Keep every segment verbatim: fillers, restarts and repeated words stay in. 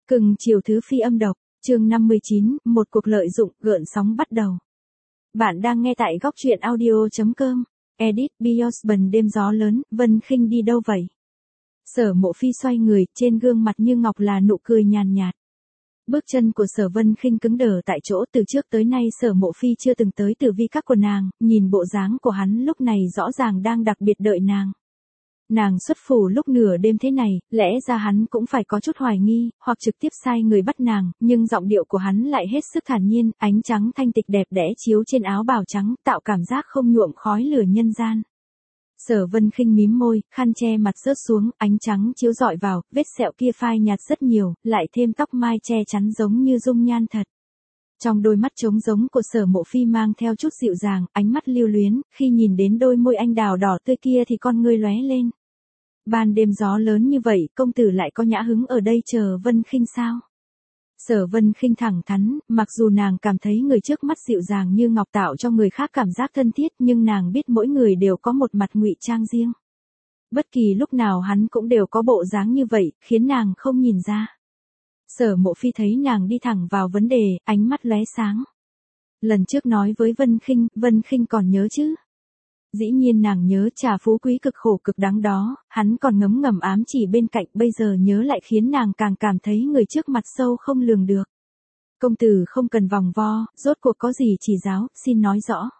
Cưng chiều thứ phi âm độc, chương năm mươi chín, một cuộc lợi dụng, gợn sóng bắt đầu. Bạn đang nghe tại góc truyện audio.com, edit, Biosban đêm gió lớn, Vân Khinh đi đâu vậy? Sở Mộ Phi xoay người, trên gương mặt như ngọc là nụ cười nhàn nhạt. Bước chân của Sở Vân Khinh cứng đờ tại chỗ, từ trước tới nay Sở Mộ Phi chưa từng tới tử vi các của nàng, nhìn bộ dáng của hắn lúc này rõ ràng đang đặc biệt đợi nàng. Nàng xuất phủ lúc nửa đêm thế này, lẽ ra hắn cũng phải có chút hoài nghi, hoặc trực tiếp sai người bắt nàng, nhưng giọng điệu của hắn lại hết sức thản nhiên, ánh trắng thanh tịch đẹp đẽ chiếu trên áo bào trắng, tạo cảm giác không nhuộm khói lửa nhân gian. Sở Vân Khinh mím môi, khăn che mặt rớt xuống, ánh trắng chiếu rọi vào, vết sẹo kia phai nhạt rất nhiều, lại thêm tóc mai che chắn giống như dung nhan thật. Trong đôi mắt trống giống của Sở Mộ Phi mang theo chút dịu dàng, ánh mắt lưu luyến, khi nhìn đến đôi môi anh đào đỏ tươi kia thì con ngươi lóe lên. Ban đêm gió lớn như vậy, công tử lại có nhã hứng ở đây chờ Vân Khinh sao? Sở Vân Khinh thẳng thắn, mặc dù nàng cảm thấy người trước mắt dịu dàng như ngọc tạo cho người khác cảm giác thân thiết, nhưng nàng biết mỗi người đều có một mặt ngụy trang riêng. Bất kỳ lúc nào hắn cũng đều có bộ dáng như vậy, khiến nàng không nhìn ra. Sở Mộ Phi thấy nàng đi thẳng vào vấn đề, ánh mắt lóe sáng. Lần trước nói với Vân Khinh, Vân Khinh còn nhớ chứ? Dĩ nhiên nàng nhớ, trà phú quý cực khổ cực đắng đó, hắn còn ngấm ngầm ám chỉ bên cạnh, bây giờ nhớ lại khiến nàng càng cảm thấy người trước mặt sâu không lường được. Công tử không cần vòng vo, rốt cuộc có gì chỉ giáo, xin nói rõ.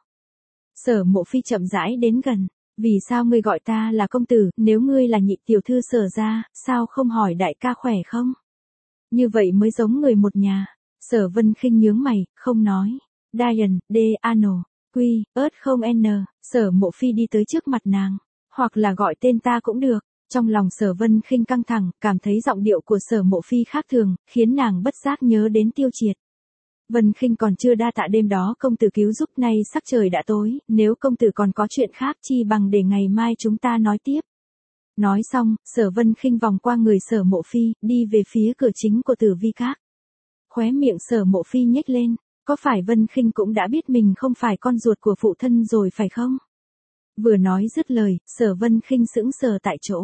Sở Mộ Phi chậm rãi đến gần, vì sao ngươi gọi ta là công tử, nếu ngươi là nhị tiểu thư Sở gia, sao không hỏi đại ca khỏe không? Như vậy mới giống người một nhà. Sở Vân Khinh nhướng mày, không nói. Diane, D. Ano. Quy, ớt không N, Sở Mộ Phi đi tới trước mặt nàng, hoặc là gọi tên ta cũng được. Trong lòng Sở Vân Khinh căng thẳng, cảm thấy giọng điệu của Sở Mộ Phi khác thường, khiến nàng bất giác nhớ đến Tiêu Triệt. Vân Khinh còn chưa đa tạ đêm đó công tử cứu giúp, nay sắc trời đã tối, nếu công tử còn có chuyện khác chi bằng để ngày mai chúng ta nói tiếp. Nói xong, Sở Vân Khinh vòng qua người Sở Mộ Phi, đi về phía cửa chính của Tử Vi Các. Khóe miệng Sở Mộ Phi nhếch lên. Có phải Vân Khinh cũng đã biết mình không phải con ruột của phụ thân rồi phải không? Vừa nói dứt lời, Sở Vân Khinh sững sờ tại chỗ.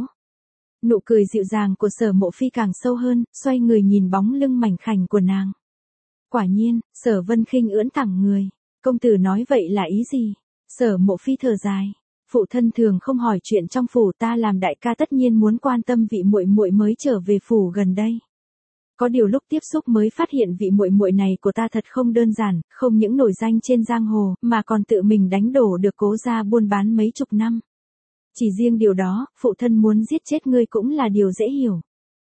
Nụ cười dịu dàng của Sở Mộ Phi càng sâu hơn, xoay người nhìn bóng lưng mảnh khảnh của nàng. Quả nhiên, Sở Vân Khinh ưỡn thẳng người. Công tử nói vậy là ý gì? Sở Mộ Phi thở dài. Phụ thân thường không hỏi chuyện trong phủ, ta làm đại ca tất nhiên muốn quan tâm vị muội muội mới trở về phủ gần đây. Có điều lúc tiếp xúc mới phát hiện vị muội muội này của ta thật không đơn giản, không những nổi danh trên giang hồ, mà còn tự mình đánh đổ được Cố gia buôn bán mấy chục năm. Chỉ riêng điều đó, phụ thân muốn giết chết ngươi cũng là điều dễ hiểu.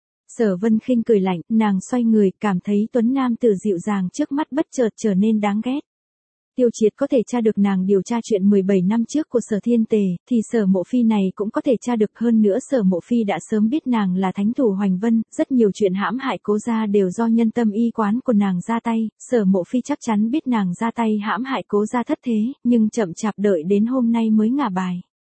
Sở Vân Khinh cười lạnh, nàng xoay người, cảm thấy tuấn nam tử dịu dàng trước mắt bất chợt trở nên đáng ghét. Tiêu Triệt có thể tra được nàng điều tra chuyện mười bảy năm trước của Sở Thiên Tề, thì Sở Mộ Phi này cũng có thể tra được, hơn nữa Sở Mộ Phi đã sớm biết nàng là thánh thủ Hoành Vân, rất nhiều chuyện hãm hại Cố gia đều do nhân tâm y quán của nàng ra tay, Sở Mộ Phi chắc chắn biết nàng ra tay hãm hại Cố gia thất thế, nhưng chậm chạp đợi đến hôm nay mới ngả bài.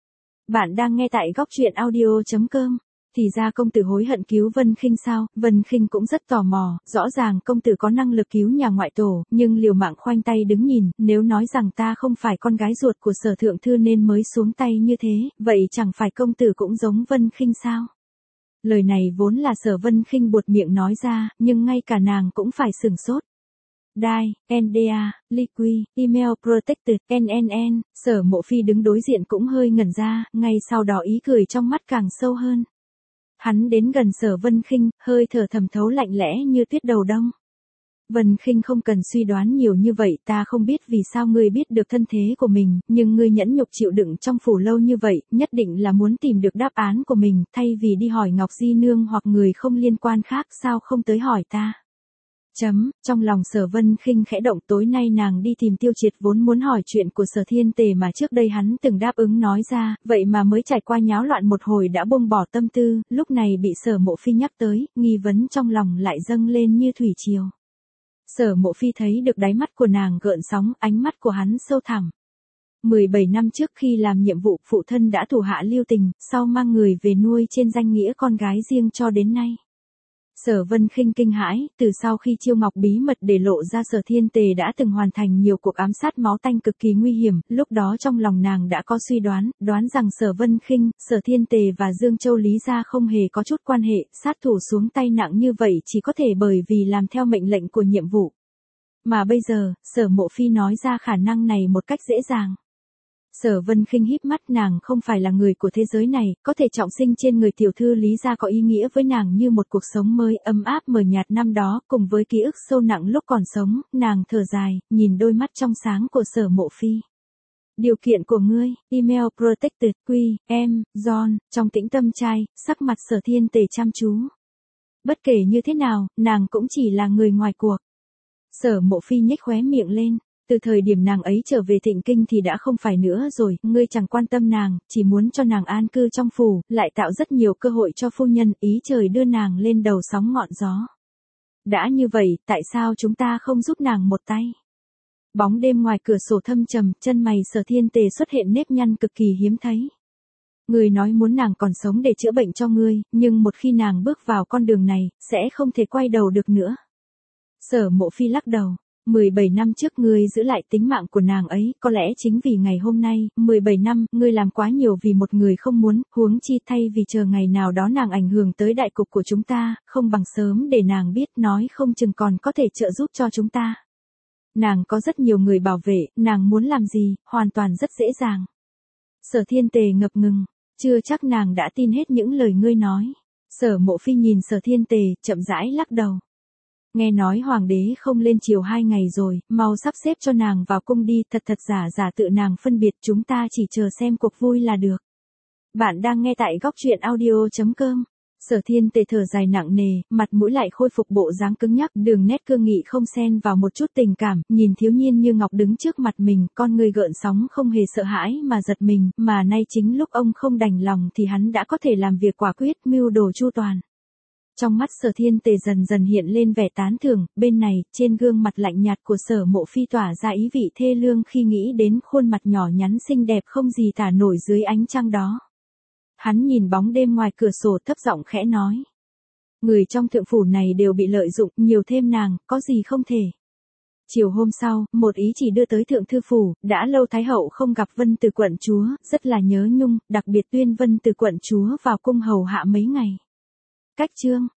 Bạn đang nghe tại góc truyện audio.com. Thì ra công tử hối hận cứu Vân Khinh sao? Vân Khinh cũng rất tò mò, rõ ràng công tử có năng lực cứu nhà ngoại tổ, nhưng liều mạng khoanh tay đứng nhìn, nếu nói rằng ta không phải con gái ruột của Sở thượng thư nên mới xuống tay như thế, vậy chẳng phải công tử cũng giống Vân Khinh sao? Lời này vốn là Sở Vân Khinh buột miệng nói ra, nhưng ngay cả nàng cũng phải sửng sốt. Dai, en đê a, Liqui, Email Protected, en en en, Sở Mộ Phi đứng đối diện cũng hơi ngẩn ra, ngay sau đó ý cười trong mắt càng sâu hơn. Hắn đến gần Sở Vân Khinh, hơi thở thầm thấu lạnh lẽ như tuyết đầu đông. Vân Khinh không cần suy đoán nhiều như vậy, ta không biết vì sao ngươi biết được thân thế của mình, nhưng ngươi nhẫn nhục chịu đựng trong phủ lâu như vậy, nhất định là muốn tìm được đáp án của mình, thay vì đi hỏi Ngọc Di Nương hoặc người không liên quan khác, sao không tới hỏi ta. Chấm, trong lòng Sở Vân Khinh khẽ động, tối nay nàng đi tìm Tiêu Triệt vốn muốn hỏi chuyện của Sở Thiên Tề mà trước đây hắn từng đáp ứng nói ra, vậy mà mới trải qua nháo loạn một hồi đã buông bỏ tâm tư, lúc này bị Sở Mộ Phi nhắc tới, nghi vấn trong lòng lại dâng lên như thủy triều. Sở Mộ Phi thấy được đáy mắt của nàng gợn sóng, ánh mắt của hắn sâu thẳm. mười bảy năm trước khi làm nhiệm vụ, phụ thân đã thủ hạ lưu tình, sau mang người về nuôi trên danh nghĩa con gái riêng cho đến nay. Sở Vân Khinh kinh hãi, từ sau khi Chiêu Ngọc bí mật để lộ ra Sở Thiên Tề đã từng hoàn thành nhiều cuộc ám sát máu tanh cực kỳ nguy hiểm, lúc đó trong lòng nàng đã có suy đoán, đoán rằng Sở Vân Khinh, Sở Thiên Tề và Dương Châu Lý gia không hề có chút quan hệ, sát thủ xuống tay nặng như vậy chỉ có thể bởi vì làm theo mệnh lệnh của nhiệm vụ. Mà bây giờ, Sở Mộ Phi nói ra khả năng này một cách dễ dàng. Sở Vân Khinh híp mắt, nàng không phải là người của thế giới này, có thể trọng sinh trên người tiểu thư Lý gia có ý nghĩa với nàng như một cuộc sống mới ấm áp mờ nhạt năm đó, cùng với ký ức sâu nặng lúc còn sống, nàng thở dài, nhìn đôi mắt trong sáng của Sở Mộ Phi. Điều kiện của ngươi, email protected, quy, em, John, trong tĩnh tâm trai, sắc mặt Sở Thiên Tề chăm chú. Bất kể như thế nào, nàng cũng chỉ là người ngoài cuộc. Sở Mộ Phi nhếch khóe miệng lên. Từ thời điểm nàng ấy trở về Thịnh Kinh thì đã không phải nữa rồi, ngươi chẳng quan tâm nàng, chỉ muốn cho nàng an cư trong phủ, lại tạo rất nhiều cơ hội cho phu nhân, ý trời đưa nàng lên đầu sóng ngọn gió. Đã như vậy, tại sao chúng ta không giúp nàng một tay? Bóng đêm ngoài cửa sổ thâm trầm, chân mày Sở Thiên Tề xuất hiện nếp nhăn cực kỳ hiếm thấy. Ngươi nói muốn nàng còn sống để chữa bệnh cho ngươi, nhưng một khi nàng bước vào con đường này, sẽ không thể quay đầu được nữa. Sở Mộ Phi lắc đầu. mười bảy năm trước ngươi giữ lại tính mạng của nàng ấy, có lẽ chính vì ngày hôm nay, mười bảy năm, ngươi làm quá nhiều vì một người không muốn, huống chi thay vì chờ ngày nào đó nàng ảnh hưởng tới đại cục của chúng ta, không bằng sớm để nàng biết, nói không chừng còn có thể trợ giúp cho chúng ta. Nàng có rất nhiều người bảo vệ, nàng muốn làm gì, hoàn toàn rất dễ dàng. Sở Thiên Tề ngập ngừng, chưa chắc nàng đã tin hết những lời ngươi nói. Sở Mộ Phi nhìn Sở Thiên Tề, chậm rãi lắc đầu. Nghe nói hoàng đế không lên triều hai ngày rồi, mau sắp xếp cho nàng vào cung đi, thật thật giả giả tự nàng phân biệt, chúng ta chỉ chờ xem cuộc vui là được. Bạn đang nghe tại góc truyện audio chấm com. Sở Thiên Tề thở dài nặng nề, mặt mũi lại khôi phục bộ dáng cứng nhắc, đường nét cương nghị không xen vào một chút tình cảm, nhìn thiếu niên như ngọc đứng trước mặt mình, con người gợn sóng không hề sợ hãi mà giật mình, mà nay chính lúc ông không đành lòng thì hắn đã có thể làm việc quả quyết, mưu đồ chu toàn. Trong mắt Sở Thiên Tề dần dần hiện lên vẻ tán thưởng, bên này, trên gương mặt lạnh nhạt của Sở Mộ Phi tỏa ra ý vị thê lương khi nghĩ đến khuôn mặt nhỏ nhắn xinh đẹp không gì tả nổi dưới ánh trăng đó. Hắn nhìn bóng đêm ngoài cửa sổ thấp giọng khẽ nói. Người trong thượng phủ này đều bị lợi dụng, nhiều thêm nàng, có gì không thể. Chiều hôm sau, một ý chỉ đưa tới thượng thư phủ, đã lâu Thái hậu không gặp Vân Từ quận chúa, rất là nhớ nhung, đặc biệt tuyên Vân Từ quận chúa vào cung hầu hạ mấy ngày. Cách chương